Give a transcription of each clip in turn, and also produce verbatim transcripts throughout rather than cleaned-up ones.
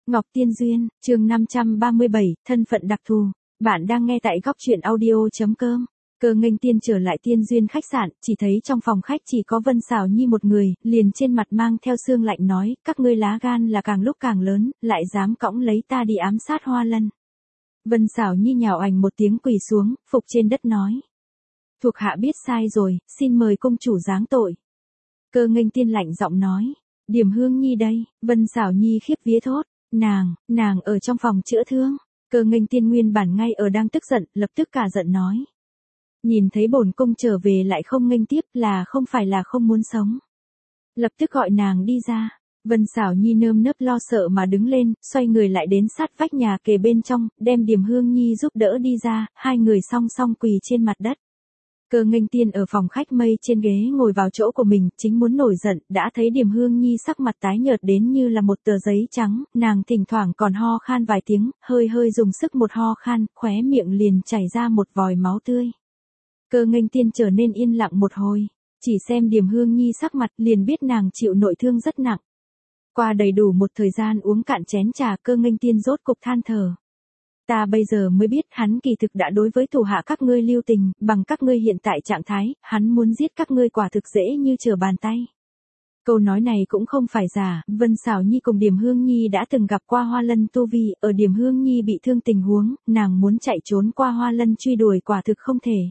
Ngọc Tiên Duyên, chương năm trăm ba mươi bảy, thân phận đặc thù. Bạn đang nghe tại góc truyện audio.com. Cơ Nghênh Tiên trở lại Tiên Duyên khách sạn, chỉ thấy trong phòng khách chỉ có Vân Sảo Nhi một người, liền trên mặt mang theo sương lạnh nói, các ngươi lá gan là càng lúc càng lớn, lại dám cõng lấy ta đi ám sát Hoa Lân. Vân Sảo Nhi nhào ảnh một tiếng quỳ xuống, phục trên đất nói. Thuộc hạ biết sai rồi, xin mời công chủ giáng tội. Cơ Nghênh Tiên lạnh giọng nói, Điểm Hương Nhi đây. Vân Sảo Nhi khiếp vía thốt, nàng, nàng ở trong phòng chữa thương. Cơ Nghênh Tiên nguyên bản ngay ở đang tức giận, lập tức cả giận nói. Nhìn thấy bổn cung trở về lại không nghênh tiếp là không phải là không muốn sống. Lập tức gọi nàng đi ra. Vân Sảo Nhi nơm nớp lo sợ mà đứng lên, xoay người lại đến sát vách nhà kề bên trong, đem Điểm Hương Nhi giúp đỡ đi ra, hai người song song quỳ trên mặt đất. Cơ Nghênh Tiên ở phòng khách mây trên ghế ngồi vào chỗ của mình, chính muốn nổi giận, đã thấy Điểm Hương Nhi sắc mặt tái nhợt đến như là một tờ giấy trắng, nàng thỉnh thoảng còn ho khan vài tiếng, hơi hơi dùng sức một ho khan, khóe miệng liền chảy ra một vòi máu tươi. Cơ Nghênh Tiên trở nên yên lặng một hồi, chỉ xem Điểm Hương Nhi sắc mặt liền biết nàng chịu nội thương rất nặng. Qua đầy đủ một thời gian uống cạn chén trà, Cơ Nghênh Tiên rốt cục than thở. Ta bây giờ mới biết hắn kỳ thực đã đối với thủ hạ các ngươi lưu tình, bằng các ngươi hiện tại trạng thái, hắn muốn giết các ngươi quả thực dễ như trở bàn tay. Câu nói này cũng không phải giả, Vân Sảo Nhi cùng Điểm Hương Nhi đã từng gặp qua Hoa Lân tu vi, ở Điểm Hương Nhi bị thương tình huống, nàng muốn chạy trốn qua Hoa Lân truy đuổi quả thực không thể.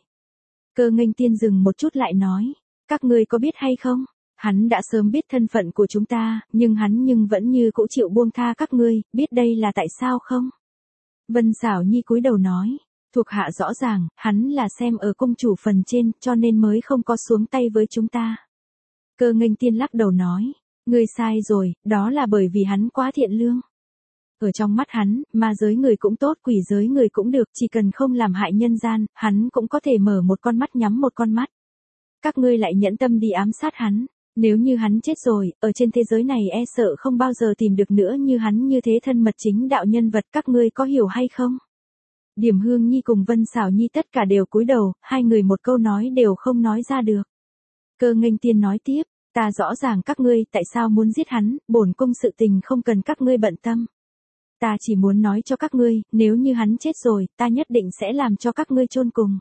Cơ Nghênh Tiên dừng một chút lại nói, các ngươi có biết hay không? Hắn đã sớm biết thân phận của chúng ta, nhưng hắn nhưng vẫn như cũ chịu buông tha các ngươi, biết đây là tại sao không? Vân Sảo Nhi cúi đầu nói, thuộc hạ rõ ràng, hắn là xem ở cung chủ phần trên, cho nên mới không có xuống tay với chúng ta. Cơ Nghênh Tiên lắc đầu nói, ngươi sai rồi, đó là bởi vì hắn quá thiện lương. Ở trong mắt hắn, ma giới người cũng tốt, quỷ giới người cũng được, chỉ cần không làm hại nhân gian, hắn cũng có thể mở một con mắt nhắm một con mắt. Các ngươi lại nhẫn tâm đi ám sát hắn. Nếu như hắn chết rồi, ở trên thế giới này e sợ không bao giờ tìm được nữa như hắn như thế thân mật chính đạo nhân vật, các ngươi có hiểu hay không? Điểm Hương Nhi cùng Vân Sảo Nhi tất cả đều cúi đầu, hai người một câu nói đều không nói ra được. Cơ Nghênh Tiên nói tiếp, ta rõ ràng các ngươi tại sao muốn giết hắn, bổn cung sự tình không cần các ngươi bận tâm. Ta chỉ muốn nói cho các ngươi, nếu như hắn chết rồi, ta nhất định sẽ làm cho các ngươi chôn cùng.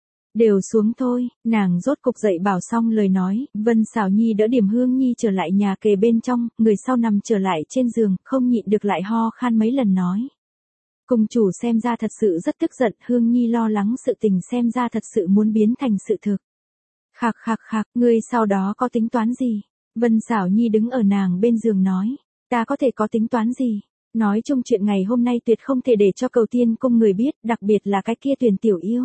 Đều xuống thôi, nàng rốt cục dậy bảo xong lời nói, Vân Sảo Nhi đỡ Điểm Hương Nhi trở lại nhà kề bên trong, người sau nằm trở lại trên giường, không nhịn được lại ho khan mấy lần nói. Cung chủ xem ra thật sự rất tức giận, Hương Nhi lo lắng sự tình xem ra thật sự muốn biến thành sự thực. Khạc khạc khạc, ngươi sau đó có tính toán gì? Vân Sảo Nhi đứng ở nàng bên giường nói, ta có thể có tính toán gì? Nói chung chuyện ngày hôm nay tuyệt không thể để cho Cầu Tiên cung người biết, đặc biệt là cái kia Tuyền tiểu yêu.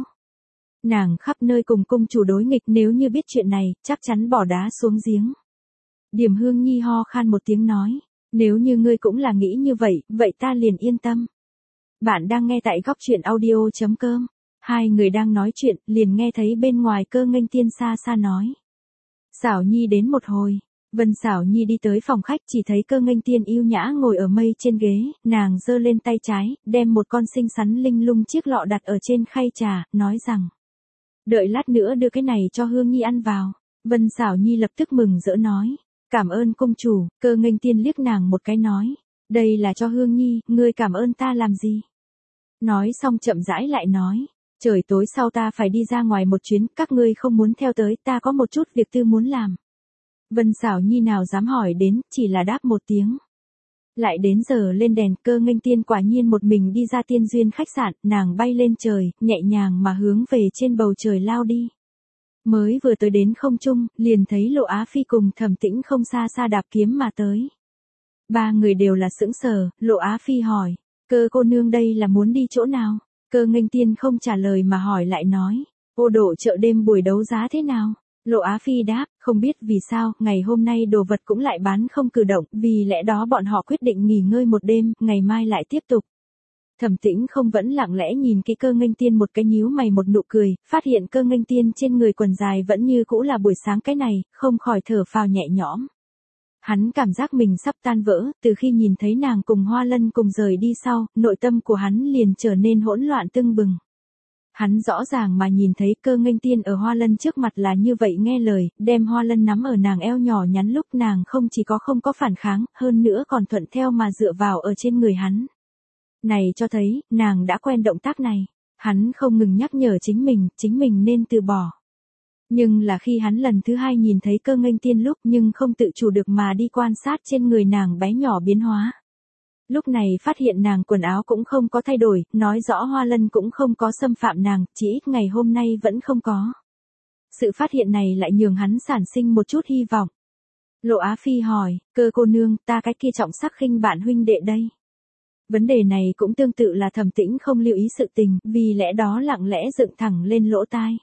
Nàng khắp nơi cùng cung chủ đối nghịch, nếu như biết chuyện này, chắc chắn bỏ đá xuống giếng. Điểm Hương Nhi ho khan một tiếng nói, nếu như ngươi cũng là nghĩ như vậy, vậy ta liền yên tâm. Bạn đang nghe tại góc truyện audio.com. Hai người đang nói chuyện, liền nghe thấy bên ngoài Cơ Nghênh Tiên xa xa nói. Sảo Nhi đến một hồi. Vân Sảo Nhi đi tới phòng khách, chỉ thấy Cơ Nghênh Tiên yêu nhã ngồi ở mây trên ghế, nàng giơ lên tay trái, đem một con xinh xắn linh lung chiếc lọ đặt ở trên khay trà, nói rằng. Đợi lát nữa đưa cái này cho Hương Nhi ăn vào. Vân Sảo Nhi lập tức mừng rỡ nói. Cảm ơn công chủ. Cơ Nghênh Tiên liếc nàng một cái nói. Đây là cho Hương Nhi, ngươi cảm ơn ta làm gì? Nói xong chậm rãi lại nói. Trời tối sau ta phải đi ra ngoài một chuyến, các ngươi không muốn theo tới, ta có một chút việc tư muốn làm. Vân Sảo Nhi nào dám hỏi đến, chỉ là đáp một tiếng. Lại đến giờ lên đèn, Cơ Nghênh Tiên quả nhiên một mình đi ra Tiên Duyên khách sạn, nàng bay lên trời, nhẹ nhàng mà hướng về trên bầu trời lao đi. Mới vừa tới đến không trung, liền thấy Lộ Á Phi cùng Thẩm Tĩnh không xa xa đạp kiếm mà tới. Ba người đều là sững sờ, Lộ Á Phi hỏi, Cơ cô nương đây là muốn đi chỗ nào? Cơ Nghênh Tiên không trả lời mà hỏi lại nói, ô độ chợ đêm buổi đấu giá thế nào? Lộ Á Phi đáp, không biết vì sao, ngày hôm nay đồ vật cũng lại bán không cử động, vì lẽ đó bọn họ quyết định nghỉ ngơi một đêm, ngày mai lại tiếp tục. Thẩm Tĩnh không vẫn lặng lẽ nhìn cái Cơ Nghênh Tiên một cái nhíu mày một nụ cười, phát hiện Cơ Nghênh Tiên trên người quần dài vẫn như cũ là buổi sáng cái này, không khỏi thở phào nhẹ nhõm. Hắn cảm giác mình sắp tan vỡ, từ khi nhìn thấy nàng cùng Hoa Lân cùng rời đi sau, nội tâm của hắn liền trở nên hỗn loạn tưng bừng. Hắn rõ ràng mà nhìn thấy Cơ Nghênh Tiên ở Hoa Lân trước mặt là như vậy nghe lời, đem Hoa Lân nắm ở nàng eo nhỏ nhắn lúc nàng không chỉ có không có phản kháng, hơn nữa còn thuận theo mà dựa vào ở trên người hắn. Này cho thấy, nàng đã quen động tác này. Hắn không ngừng nhắc nhở chính mình, chính mình nên từ bỏ. Nhưng là khi hắn lần thứ hai nhìn thấy Cơ Nghênh Tiên lúc nhưng không tự chủ được mà đi quan sát trên người nàng bé nhỏ biến hóa. Lúc này phát hiện nàng quần áo cũng không có thay đổi, nói rõ Hoa Lân cũng không có xâm phạm nàng, chỉ ít ngày hôm nay vẫn không có. Sự phát hiện này lại nhường hắn sản sinh một chút hy vọng. Lộ Á Phi hỏi, Cơ cô nương, ta cái kia trọng sắc khinh bạn huynh đệ đây. Vấn đề này cũng tương tự là Thẩm Tĩnh không lưu ý sự tình, vì lẽ đó lặng lẽ dựng thẳng lên lỗ tai.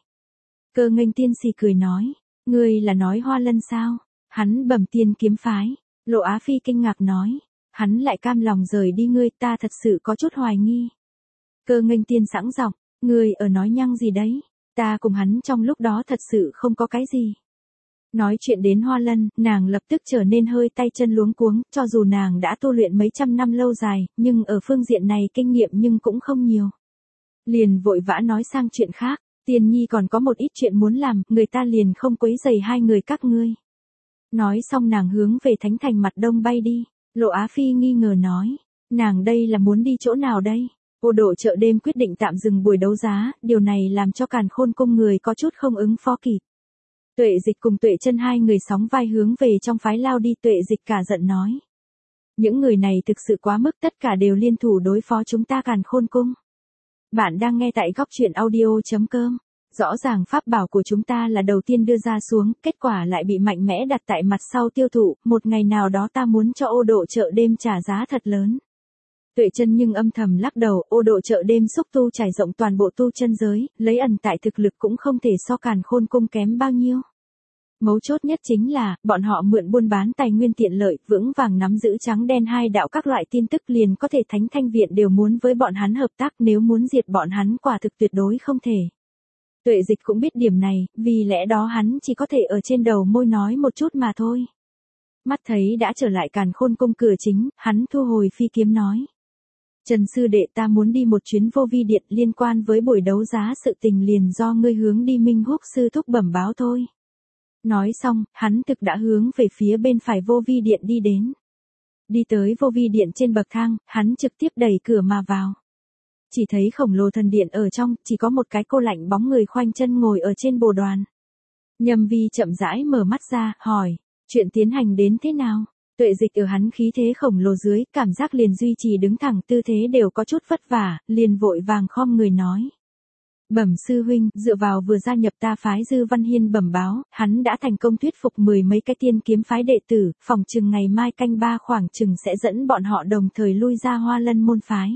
Cơ Nghênh Tiên xì cười nói, ngươi là nói Hoa Lân sao? Hắn bẩm Tiên kiếm phái. Lộ Á Phi kinh ngạc nói, hắn lại cam lòng rời đi ngươi, ta thật sự có chút hoài nghi. Cơ Nghênh Tiên sẵn giọng, ngươi ở nói nhăng gì đấy? Ta cùng hắn trong lúc đó thật sự không có cái gì. Nói chuyện đến Hoa Lân, nàng lập tức trở nên hơi tay chân luống cuống, cho dù nàng đã tu luyện mấy trăm năm lâu dài, nhưng ở phương diện này kinh nghiệm nhưng cũng không nhiều. Liền vội vã nói sang chuyện khác, Tiên Nhi còn có một ít chuyện muốn làm, người ta liền không quấy rầy hai người các ngươi. Nói xong nàng hướng về Thánh Thành mặt đông bay đi, Lộ Á Phi nghi ngờ nói, nàng đây là muốn đi chỗ nào đây? Ô Độ chợ đêm quyết định tạm dừng buổi đấu giá, điều này làm cho Càn Khôn cung người có chút không ứng phó kịp. Tuệ Dịch cùng Tuệ Chân hai người sóng vai hướng về trong phái lao đi, Tuệ Dịch cả giận nói. Những người này thực sự quá mức, tất cả đều liên thủ đối phó chúng ta Càn Khôn cung. Bạn đang nghe tại góc truyện audio.com. Rõ ràng pháp bảo của chúng ta là đầu tiên đưa ra xuống, kết quả lại bị mạnh mẽ đặt tại mặt sau tiêu thụ, một ngày nào đó ta muốn cho Ô Độ chợ đêm trả giá thật lớn. Tuệ Chân nhưng âm thầm lắc đầu, Ô Độ chợ đêm xúc tu trải rộng toàn bộ tu chân giới, lấy ẩn tại thực lực cũng không thể so Càn Khôn cung kém bao nhiêu. Mấu chốt nhất chính là, bọn họ mượn buôn bán tài nguyên tiện lợi, vững vàng nắm giữ trắng đen hai đạo các loại tin tức, liền có thể Thánh Thanh Viện đều muốn với bọn hắn hợp tác, nếu muốn diệt bọn hắn quả thực tuyệt đối không thể. Tuệ Dịch cũng biết điểm này, vì lẽ đó hắn chỉ có thể ở trên đầu môi nói một chút mà thôi. Mắt thấy đã trở lại Càn Khôn cung cửa chính, hắn thu hồi phi kiếm nói. Trần sư đệ, ta muốn đi một chuyến Vô Vi Điện, liên quan với buổi đấu giá sự tình liền do ngươi hướng đi Minh Húc sư thúc bẩm báo thôi. Nói xong, hắn thực đã hướng về phía bên phải Vô Vi Điện đi đến. Đi tới Vô Vi Điện trên bậc thang, hắn trực tiếp đẩy cửa mà vào. Chỉ thấy khổng lồ thần điện ở trong, chỉ có một cái cô lạnh bóng người khoanh chân ngồi ở trên bồ đoàn. Nhâm Vi chậm rãi mở mắt ra, hỏi, chuyện tiến hành đến thế nào? Tuệ Dịch ở hắn khí thế khổng lồ dưới, cảm giác liền duy trì đứng thẳng, tư thế đều có chút vất vả, liền vội vàng khom người nói. Bẩm sư huynh, dựa vào vừa gia nhập ta phái Dư Văn Hiên bẩm báo, hắn đã thành công thuyết phục mười mấy cái Tiên kiếm phái đệ tử, phòng chừng ngày mai canh ba khoảng chừng sẽ dẫn bọn họ đồng thời lui ra Hoa Lân môn phái.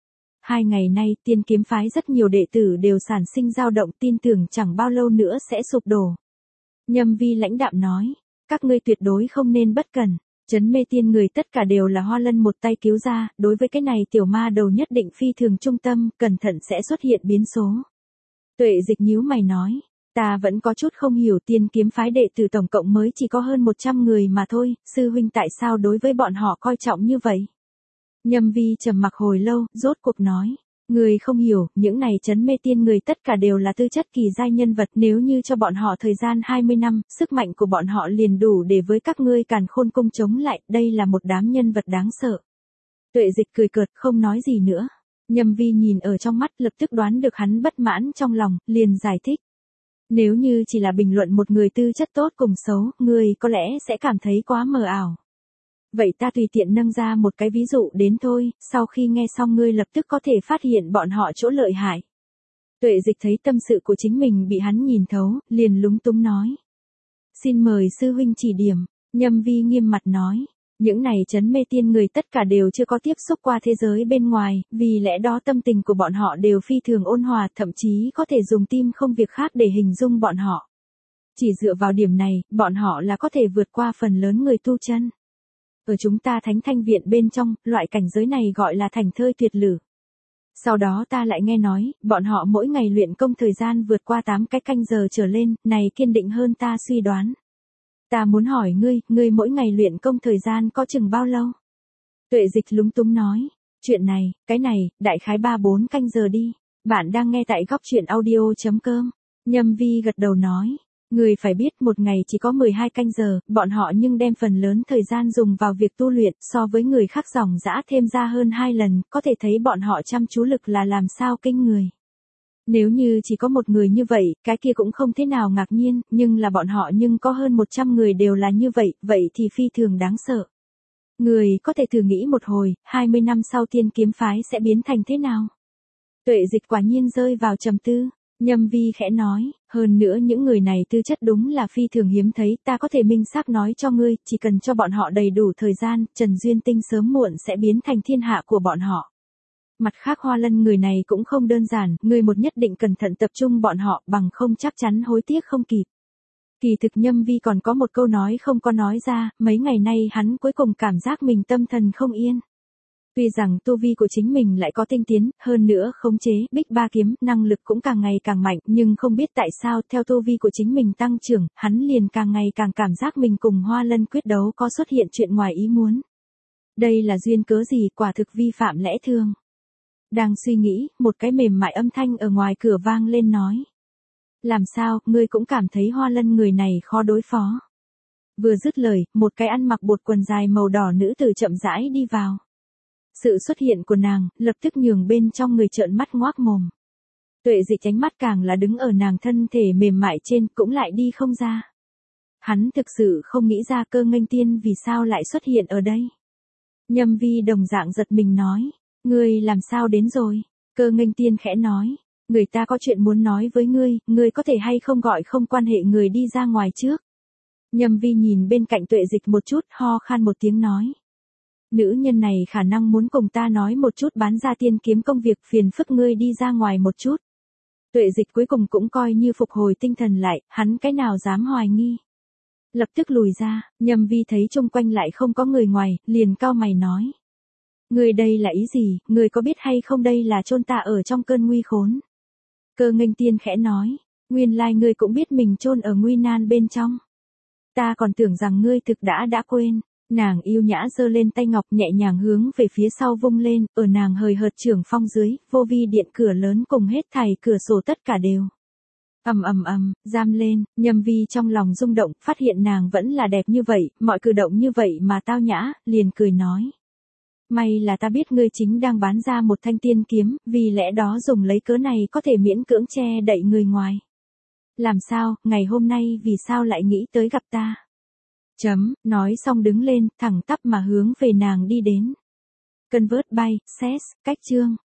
Hai ngày nay, Tiên kiếm phái rất nhiều đệ tử đều sản sinh dao động, tin tưởng chẳng bao lâu nữa sẽ sụp đổ. Nhâm Vi lãnh đạm nói, các ngươi tuyệt đối không nên bất cẩn. Trấn mê tiên người tất cả đều là Hoa Lân một tay cứu ra, đối với cái này tiểu ma đầu nhất định phi thường trung tâm, cẩn thận sẽ xuất hiện biến số. Tuệ Dịch nhíu mày nói, ta vẫn có chút không hiểu, Tiên kiếm phái đệ tử tổng cộng mới chỉ có hơn một trăm người mà thôi, sư huynh tại sao đối với bọn họ coi trọng như vậy? Nhâm Vi trầm mặc hồi lâu, rốt cuộc nói, người không hiểu, những này trấn mê tiên người tất cả đều là tư chất kỳ giai nhân vật, nếu như cho bọn họ thời gian hai mươi năm, sức mạnh của bọn họ liền đủ để với các ngươi Càn Khôn cung chống lại, đây là một đám nhân vật đáng sợ. Tuệ Dịch cười cợt, không nói gì nữa. Nhâm Vi nhìn ở trong mắt, lập tức đoán được hắn bất mãn trong lòng, liền giải thích. Nếu như chỉ là bình luận một người tư chất tốt cùng xấu, ngươi có lẽ sẽ cảm thấy quá mờ ảo. Vậy ta tùy tiện nâng ra một cái ví dụ đến thôi, sau khi nghe xong ngươi lập tức có thể phát hiện bọn họ chỗ lợi hại. Tuệ Dịch thấy tâm sự của chính mình bị hắn nhìn thấu, liền lúng túng nói. Xin mời sư huynh chỉ điểm. Nhâm Vi nghiêm mặt nói, những này trấn mê tiên người tất cả đều chưa có tiếp xúc qua thế giới bên ngoài, vì lẽ đó tâm tình của bọn họ đều phi thường ôn hòa, thậm chí có thể dùng tim không việc khác để hình dung bọn họ. Chỉ dựa vào điểm này, bọn họ là có thể vượt qua phần lớn người tu chân. Ở chúng ta Thánh Thanh Viện bên trong, loại cảnh giới này gọi là thành thơi tuyệt lử. Sau đó ta lại nghe nói, bọn họ mỗi ngày luyện công thời gian vượt qua tám cái canh giờ trở lên, này kiên định hơn ta suy đoán. Ta muốn hỏi ngươi, ngươi mỗi ngày luyện công thời gian có chừng bao lâu? Tuệ Dịch lúng túng nói, chuyện này, cái này, đại khái ba bốn canh giờ đi. Bạn đang nghe tại góc chuyện audio chấm com. Nhâm Vi gật đầu nói. Người phải biết một ngày chỉ có mười hai canh giờ, bọn họ nhưng đem phần lớn thời gian dùng vào việc tu luyện, so với người khác dòng dã thêm ra hơn hai lần, có thể thấy bọn họ chăm chú lực là làm sao kinh người. Nếu như chỉ có một người như vậy, cái kia cũng không thế nào ngạc nhiên, nhưng là bọn họ nhưng có hơn một trăm người đều là như vậy, vậy thì phi thường đáng sợ. Người có thể thử nghĩ một hồi, hai mươi năm sau Tiên Kiếm Phái sẽ biến thành thế nào? Tuệ Dịch quả nhiên rơi vào trầm tư. Nhâm Vi khẽ nói, hơn nữa những người này tư chất đúng là phi thường hiếm thấy, ta có thể minh xác nói cho ngươi, chỉ cần cho bọn họ đầy đủ thời gian, Trần Duyên Tinh sớm muộn sẽ biến thành thiên hạ của bọn họ. Mặt khác Hoa Lân người này cũng không đơn giản, ngươi một nhất định cẩn thận tập trung bọn họ, bằng không chắc chắn hối tiếc không kịp. Kỳ thực Nhâm Vi còn có một câu nói không có nói ra, mấy ngày nay hắn cuối cùng cảm giác mình tâm thần không yên. Tuy rằng tu vi của chính mình lại có tinh tiến, hơn nữa khống chế, bích ba kiếm, năng lực cũng càng ngày càng mạnh, nhưng không biết tại sao theo tu vi của chính mình tăng trưởng, hắn liền càng ngày càng cảm giác mình cùng Hoa Lân quyết đấu có xuất hiện chuyện ngoài ý muốn. Đây là duyên cớ gì, quả thực vi phạm lẽ thường. Đang suy nghĩ, một cái mềm mại âm thanh ở ngoài cửa vang lên nói. Làm sao, ngươi cũng cảm thấy Hoa Lân người này khó đối phó. Vừa dứt lời, một cái ăn mặc bột quần dài màu đỏ nữ tử chậm rãi đi vào. Sự xuất hiện của nàng, lập tức nhường bên trong người trợn mắt ngoác mồm. Tuệ Dịch ánh mắt càng là đứng ở nàng thân thể mềm mại trên, cũng lại đi không ra. Hắn thực sự không nghĩ ra Cơ Nghênh Tiên vì sao lại xuất hiện ở đây. Nhâm Vi đồng dạng giật mình nói, ngươi làm sao đến rồi? Cơ Nghênh Tiên khẽ nói, người ta có chuyện muốn nói với ngươi, ngươi có thể hay không gọi không quan hệ người đi ra ngoài trước. Nhâm Vi nhìn bên cạnh Tuệ Dịch một chút, ho khan một tiếng nói. Nữ nhân này khả năng muốn cùng ta nói một chút bán ra tiên kiếm công việc, phiền phức ngươi đi ra ngoài một chút. Tuệ Dịch cuối cùng cũng coi như phục hồi tinh thần lại, hắn cái nào dám hoài nghi. Lập tức lùi ra, Nhâm Vi thấy chung quanh lại không có người ngoài, liền cau mày nói. Ngươi đây là ý gì, ngươi có biết hay không đây là chôn ta ở trong cơn nguy khốn. Cơ Nghênh Tiên khẽ nói, nguyên lai ngươi cũng biết mình chôn ở nguy nan bên trong. Ta còn tưởng rằng ngươi thực đã đã quên. Nàng yêu nhã giơ lên tay ngọc nhẹ nhàng hướng về phía sau vung lên, ở nàng hời hợt trưởng phong dưới, vô vi điện cửa lớn cùng hết thảy cửa sổ tất cả đều. Ầm ầm ầm, giam lên, Nhâm Vi trong lòng rung động, phát hiện nàng vẫn là đẹp như vậy, mọi cử động như vậy mà tao nhã, liền cười nói. May là ta biết ngươi chính đang bán ra một thanh tiên kiếm, vì lẽ đó dùng lấy cớ này có thể miễn cưỡng che đậy người ngoài. Làm sao, ngày hôm nay vì sao lại nghĩ tới gặp ta? Chấm, nói xong đứng lên, thẳng tắp mà hướng về nàng đi đến. Convert by, Sess, cách chương.